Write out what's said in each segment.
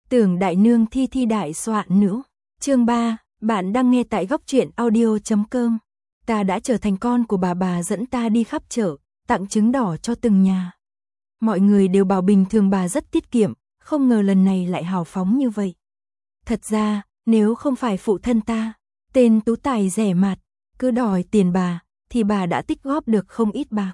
Tưởng đại nương thi thi đại soạn nữ. Chương 3, bạn đang nghe tại góc truyện audio.com. Ta đã trở thành con của bà dẫn ta đi khắp chợ, tặng trứng đỏ cho từng nhà. Mọi người đều bảo bình thường bà rất tiết kiệm, không ngờ lần này lại hào phóng như vậy. Thật ra, nếu không phải phụ thân ta, tên tú tài rẻ mạt, cứ đòi tiền bà, thì bà đã tích góp được không ít bạc.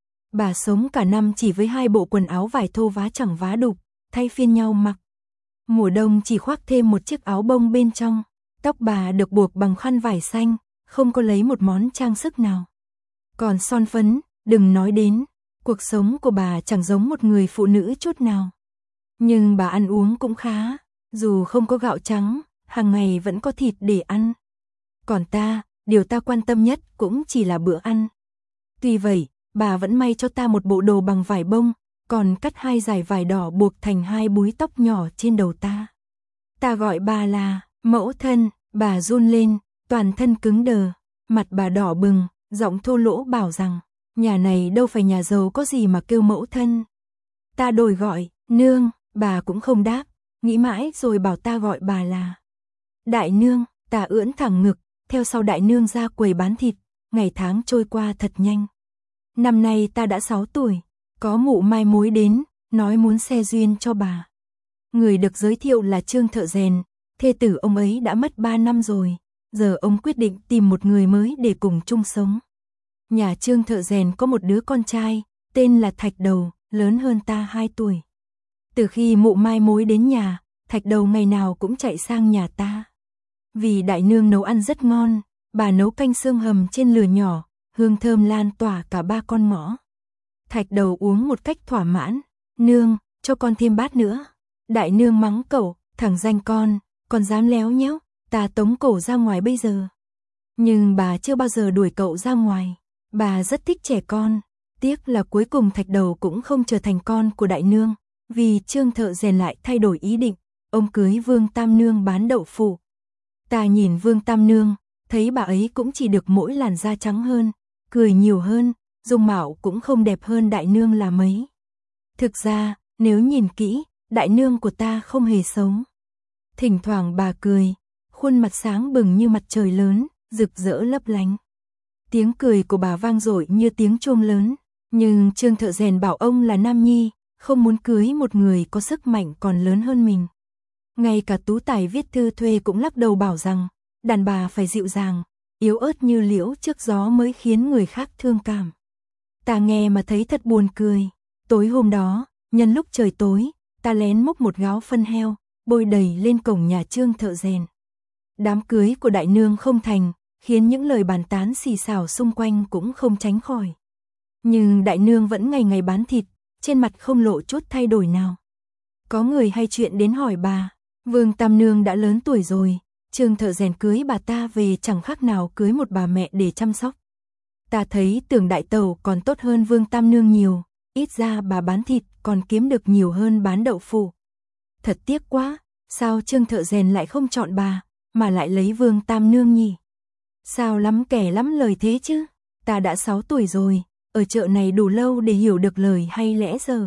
Bà sống cả năm chỉ với 2 bộ quần áo vải thô vá chẳng vá đục, thay phiên nhau mặc. Mùa đông chỉ khoác thêm một chiếc áo bông bên trong, tóc bà được buộc bằng khăn vải xanh, không có lấy một món trang sức nào. Còn son phấn, đừng nói đến, cuộc sống của bà chẳng giống một người phụ nữ chút nào. Nhưng bà ăn uống cũng khá, dù không có gạo trắng, hàng ngày vẫn có thịt để ăn. Còn ta, điều ta quan tâm nhất cũng chỉ là bữa ăn. Tuy vậy, bà vẫn may cho ta một bộ đồ bằng vải bông, còn cắt 2 dải vải đỏ buộc thành 2 búi tóc nhỏ trên đầu ta. Ta gọi bà là mẫu thân, bà run lên, toàn thân cứng đờ, mặt bà đỏ bừng, giọng thô lỗ bảo rằng, nhà này đâu phải nhà giàu có gì mà kêu mẫu thân. Ta đổi gọi, nương, bà cũng không đáp, nghĩ mãi rồi bảo ta gọi bà là đại nương. Ta ưỡn thẳng ngực, theo sau đại nương ra quầy bán thịt, ngày tháng trôi qua thật nhanh. Năm nay ta đã 6 tuổi, có mụ mai mối đến, nói muốn xe duyên cho bà. Người được giới thiệu là Trương thợ rèn, thê tử ông ấy đã mất 3 năm rồi, giờ ông quyết định tìm một người mới để cùng chung sống. Nhà Trương thợ rèn có một đứa con trai, tên là Thạch Đầu, lớn hơn ta 2 tuổi. Từ khi mụ mai mối đến nhà, Thạch Đầu ngày nào cũng chạy sang nhà ta. Vì đại nương nấu ăn rất ngon, bà nấu canh xương hầm trên lửa nhỏ, hương thơm lan tỏa cả 3 con ngõ. Thạch Đầu uống một cách thỏa mãn, nương, cho con thêm bát nữa. Đại nương mắng cậu, thằng danh con dám léo nhéo, ta tống cổ ra ngoài bây giờ. Nhưng bà chưa bao giờ đuổi cậu ra ngoài, bà rất thích trẻ con. Tiếc là cuối cùng Thạch Đầu cũng không trở thành con của đại nương, vì Trương thợ rèn lại thay đổi ý định, ông cưới Vương Tam Nương bán đậu phụ. Ta nhìn Vương Tam Nương, thấy bà ấy cũng chỉ được mỗi làn da trắng hơn, cười nhiều hơn, dung mạo cũng không đẹp hơn đại nương là mấy. Thực ra, nếu nhìn kỹ, đại nương của ta không hề xấu. Thỉnh thoảng bà cười, khuôn mặt sáng bừng như mặt trời lớn, rực rỡ lấp lánh. Tiếng cười của bà vang dội như tiếng chuông lớn, nhưng Trương thợ rèn bảo ông là nam nhi, không muốn cưới một người có sức mạnh còn lớn hơn mình. Ngay cả tú tài viết thư thuê cũng lắc đầu bảo rằng, đàn bà phải dịu dàng, yếu ớt như liễu trước gió mới khiến người khác thương cảm. Ta nghe mà thấy thật buồn cười. Tối hôm đó, nhân lúc trời tối, ta lén múc một gáo phân heo, bôi đầy lên cổng nhà Trương thợ rèn. Đám cưới của đại nương không thành, khiến những lời bàn tán xì xào xung quanh cũng không tránh khỏi. Nhưng đại nương vẫn ngày ngày bán thịt, trên mặt không lộ chút thay đổi nào. Có người hay chuyện đến hỏi bà, Vương Tam Nương đã lớn tuổi rồi, Trương thợ rèn cưới bà ta về chẳng khác nào cưới một bà mẹ để chăm sóc. Ta thấy Tưởng đại tẩu còn tốt hơn Vương Tam Nương nhiều, ít ra bà bán thịt còn kiếm được nhiều hơn bán đậu phụ. Thật tiếc quá, sao Trương thợ rèn lại không chọn bà, mà lại lấy Vương Tam Nương nhỉ? Sao lắm kẻ lắm lời thế chứ? Ta đã 6 tuổi rồi, ở chợ này đủ lâu để hiểu được lời hay lẽ giờ.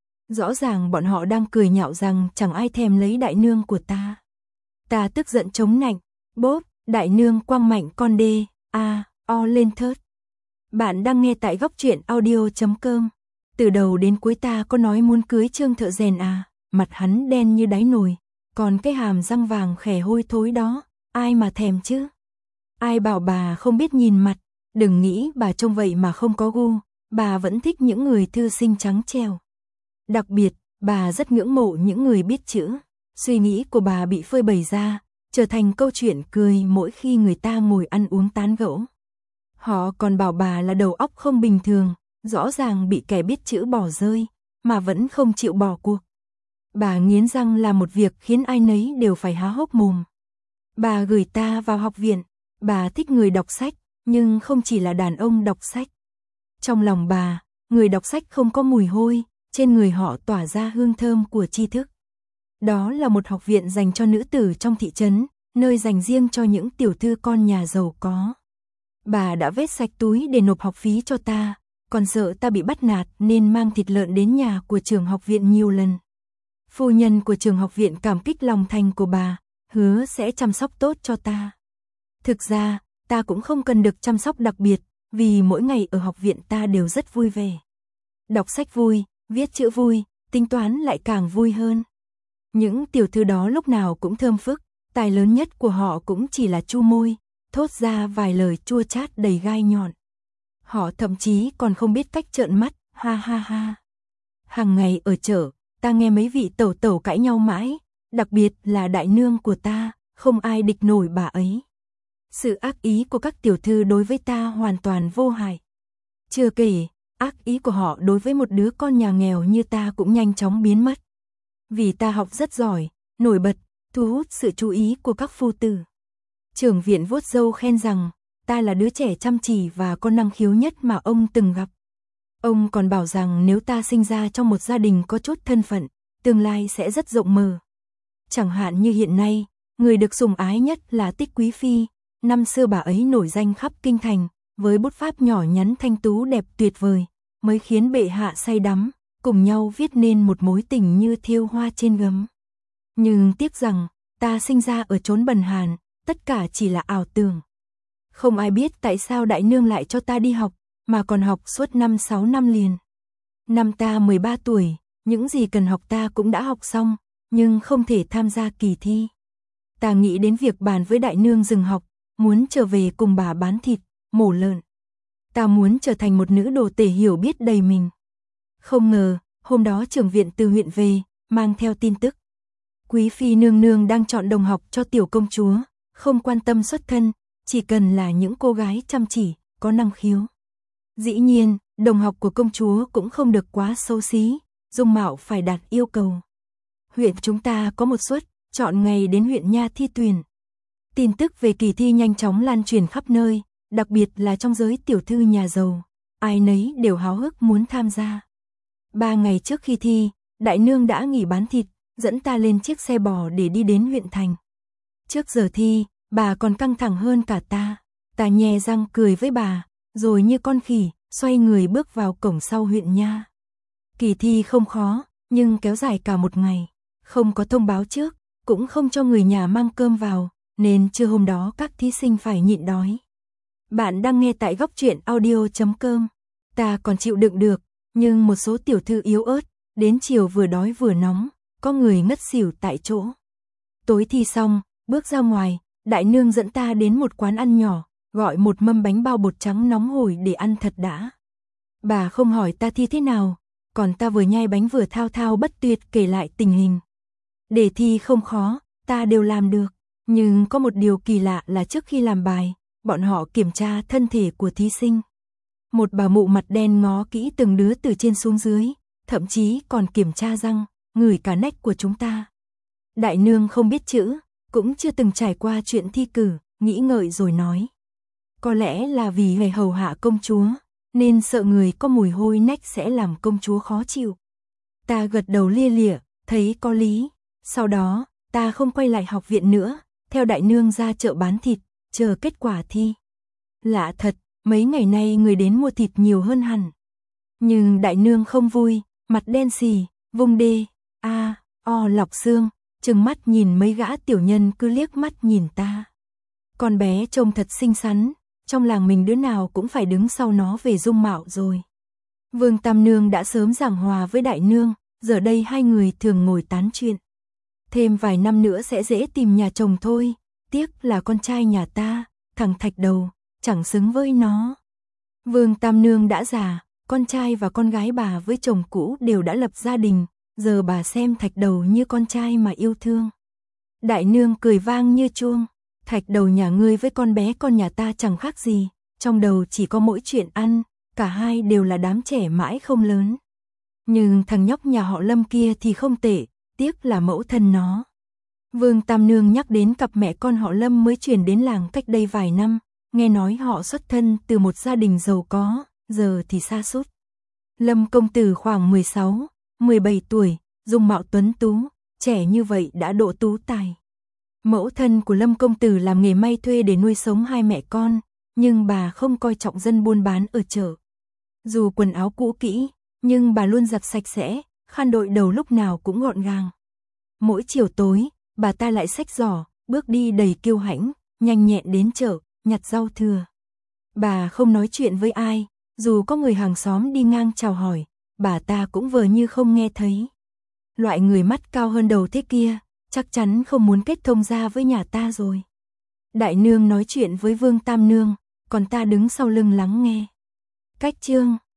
Rõ ràng bọn họ đang cười nhạo rằng chẳng ai thèm lấy đại nương của ta. Ta tức giận chống nạnh, bốp, đại nương quăng mạnh con đê, o lên thớt. Bạn đang nghe tại góc truyện audio.com. Từ đầu đến cuối ta có nói muốn cưới Trương thợ rèn à, mặt hắn đen như đáy nồi, còn cái hàm răng vàng khè hôi thối đó, ai mà thèm chứ? Ai bảo bà không biết nhìn mặt, đừng nghĩ bà trông vậy mà không có gu, bà vẫn thích những người thư sinh trắng trẻo. Đặc biệt, bà rất ngưỡng mộ những người biết chữ. Suy nghĩ của bà bị phơi bày ra, trở thành câu chuyện cười mỗi khi người ta ngồi ăn uống tán gẫu. Họ còn bảo bà là đầu óc không bình thường, rõ ràng bị kẻ biết chữ bỏ rơi, mà vẫn không chịu bỏ cuộc. Bà nghiến răng làm một việc khiến ai nấy đều phải há hốc mồm. Bà gửi ta vào học viện, bà thích người đọc sách, nhưng không chỉ là đàn ông đọc sách. Trong lòng bà, người đọc sách không có mùi hôi, trên người họ tỏa ra hương thơm của tri thức. Đó là một học viện dành cho nữ tử trong thị trấn, nơi dành riêng cho những tiểu thư con nhà giàu có. Bà đã vét sạch túi để nộp học phí cho ta, còn sợ ta bị bắt nạt nên mang thịt lợn đến nhà của trưởng học viện nhiều lần. Phu nhân của trường học viện cảm kích lòng thành của bà, hứa sẽ chăm sóc tốt cho ta. Thực ra, ta cũng không cần được chăm sóc đặc biệt, vì mỗi ngày ở học viện ta đều rất vui vẻ. Đọc sách vui, viết chữ vui, tính toán lại càng vui hơn. Những tiểu thư đó lúc nào cũng thơm phức, tài lớn nhất của họ cũng chỉ là chu môi, thốt ra vài lời chua chát đầy gai nhọn. Họ thậm chí còn không biết cách trợn mắt, ha ha ha. Hàng ngày ở chợ, ta nghe mấy vị tẩu tẩu cãi nhau mãi, đặc biệt là đại nương của ta, không ai địch nổi bà ấy. Sự ác ý của các tiểu thư đối với ta hoàn toàn vô hại. Chưa kể, ác ý của họ đối với một đứa con nhà nghèo như ta cũng nhanh chóng biến mất. Vì ta học rất giỏi, nổi bật, thu hút sự chú ý của các phu tử. Trưởng viện vuốt râu khen rằng, ta là đứa trẻ chăm chỉ và có năng khiếu nhất mà ông từng gặp. Ông còn bảo rằng nếu ta sinh ra trong một gia đình có chút thân phận, tương lai sẽ rất rộng mở. Chẳng hạn như hiện nay, người được sủng ái nhất là Tích Quý Phi, năm xưa bà ấy nổi danh khắp kinh thành, với bút pháp nhỏ nhắn thanh tú đẹp tuyệt vời, mới khiến bệ hạ say đắm, cùng nhau viết nên một mối tình như thêu hoa trên gấm. Nhưng tiếc rằng, ta sinh ra ở chốn bần hàn, tất cả chỉ là ảo tưởng. Không ai biết tại sao đại nương lại cho ta đi học, mà còn học suốt 5-6 năm liền. Năm ta 13 tuổi, những gì cần học ta cũng đã học xong, nhưng không thể tham gia kỳ thi. Ta nghĩ đến việc bàn với đại nương dừng học, muốn trở về cùng bà bán thịt, mổ lợn. Ta muốn trở thành một nữ đồ tể hiểu biết đầy mình. Không ngờ, hôm đó trưởng viện từ huyện về, mang theo tin tức. Quý phi nương nương đang chọn đồng học cho tiểu công chúa, không quan tâm xuất thân, chỉ cần là những cô gái chăm chỉ, có năng khiếu. Dĩ nhiên, đồng học của công chúa cũng không được quá xấu xí, dung mạo phải đạt yêu cầu. Huyện chúng ta có một suất, chọn ngày đến huyện nha thi tuyển. Tin tức về kỳ thi nhanh chóng lan truyền khắp nơi, đặc biệt là trong giới tiểu thư nhà giàu, ai nấy đều háo hức muốn tham gia. 3 ngày trước khi thi, đại nương đã nghỉ bán thịt, dẫn ta lên chiếc xe bò để đi đến huyện thành. Trước giờ thi, bà còn căng thẳng hơn cả ta. Ta nhe răng cười với bà, rồi như con khỉ, xoay người bước vào cổng sau huyện nha. Kỳ thi không khó, nhưng kéo dài cả một ngày. Không có thông báo trước, cũng không cho người nhà mang cơm vào, nên trưa hôm đó các thí sinh phải nhịn đói. Bạn đang nghe tại góc truyện audio.com. Ta còn chịu đựng được, nhưng một số tiểu thư yếu ớt, đến chiều vừa đói vừa nóng, có người ngất xỉu tại chỗ. Tối thi xong, bước ra ngoài, đại nương dẫn ta đến một quán ăn nhỏ, gọi một mâm bánh bao bột trắng nóng hổi để ăn thật đã. Bà không hỏi ta thi thế nào, còn ta vừa nhai bánh vừa thao thao bất tuyệt kể lại tình hình. Đề thi không khó, ta đều làm được, nhưng có một điều kỳ lạ là trước khi làm bài, bọn họ kiểm tra thân thể của thí sinh. Một bà mụ mặt đen ngó kỹ từng đứa từ trên xuống dưới, thậm chí còn kiểm tra răng, ngửi cả nách của chúng ta. Đại nương không biết chữ, cũng chưa từng trải qua chuyện thi cử, nghĩ ngợi rồi nói. Có lẽ là vì hề hầu hạ công chúa, nên sợ người có mùi hôi nách sẽ làm công chúa khó chịu. Ta gật đầu lia lịa, thấy có lý. Sau đó, ta không quay lại học viện nữa, theo đại nương ra chợ bán thịt, chờ kết quả thi. Lạ thật, mấy ngày nay người đến mua thịt nhiều hơn hẳn. Nhưng đại nương không vui, mặt đen xì, vung đê, lọc xương, trừng mắt nhìn mấy gã tiểu nhân cứ liếc mắt nhìn ta. Con bé trông thật xinh xắn, trong làng mình đứa nào cũng phải đứng sau nó về dung mạo rồi. Vương Tam Nương đã sớm giảng hòa với đại nương, giờ đây hai người thường ngồi tán chuyện. Thêm vài năm nữa sẽ dễ tìm nhà chồng thôi, tiếc là con trai nhà ta, thằng Thạch Đầu, chẳng xứng với nó. Vương Tam Nương đã già, con trai và con gái bà với chồng cũ đều đã lập gia đình, giờ bà xem Thạch Đầu như con trai mà yêu thương. Đại nương cười vang như chuông, Thạch Đầu nhà ngươi với con bé con nhà ta chẳng khác gì, trong đầu chỉ có mỗi chuyện ăn, cả hai đều là đám trẻ mãi không lớn. Nhưng thằng nhóc nhà họ Lâm kia thì không tệ, tiếc là mẫu thân nó. Vương Tam Nương nhắc đến cặp mẹ con họ Lâm mới chuyển đến làng cách đây vài năm, nghe nói họ xuất thân từ một gia đình giàu có, giờ thì sa sút. Lâm công tử khoảng 16, 17 tuổi, dung mạo tuấn tú, trẻ như vậy đã độ tú tài. Mẫu thân của Lâm công tử làm nghề may thuê để nuôi sống hai mẹ con, nhưng bà không coi trọng dân buôn bán ở chợ. Dù quần áo cũ kỹ, nhưng bà luôn giặt sạch sẽ, khăn đội đầu lúc nào cũng gọn gàng. Mỗi chiều tối, bà ta lại xách giỏ, bước đi đầy kiêu hãnh, nhanh nhẹn đến chợ, nhặt rau thừa. Bà không nói chuyện với ai, dù có người hàng xóm đi ngang chào hỏi, bà ta cũng vờ như không nghe thấy. Loại người mắt cao hơn đầu thế kia, chắc chắn không muốn kết thông gia với nhà ta rồi. Đại nương nói chuyện với Vương Tam Nương, còn ta đứng sau lưng lắng nghe. Cách chương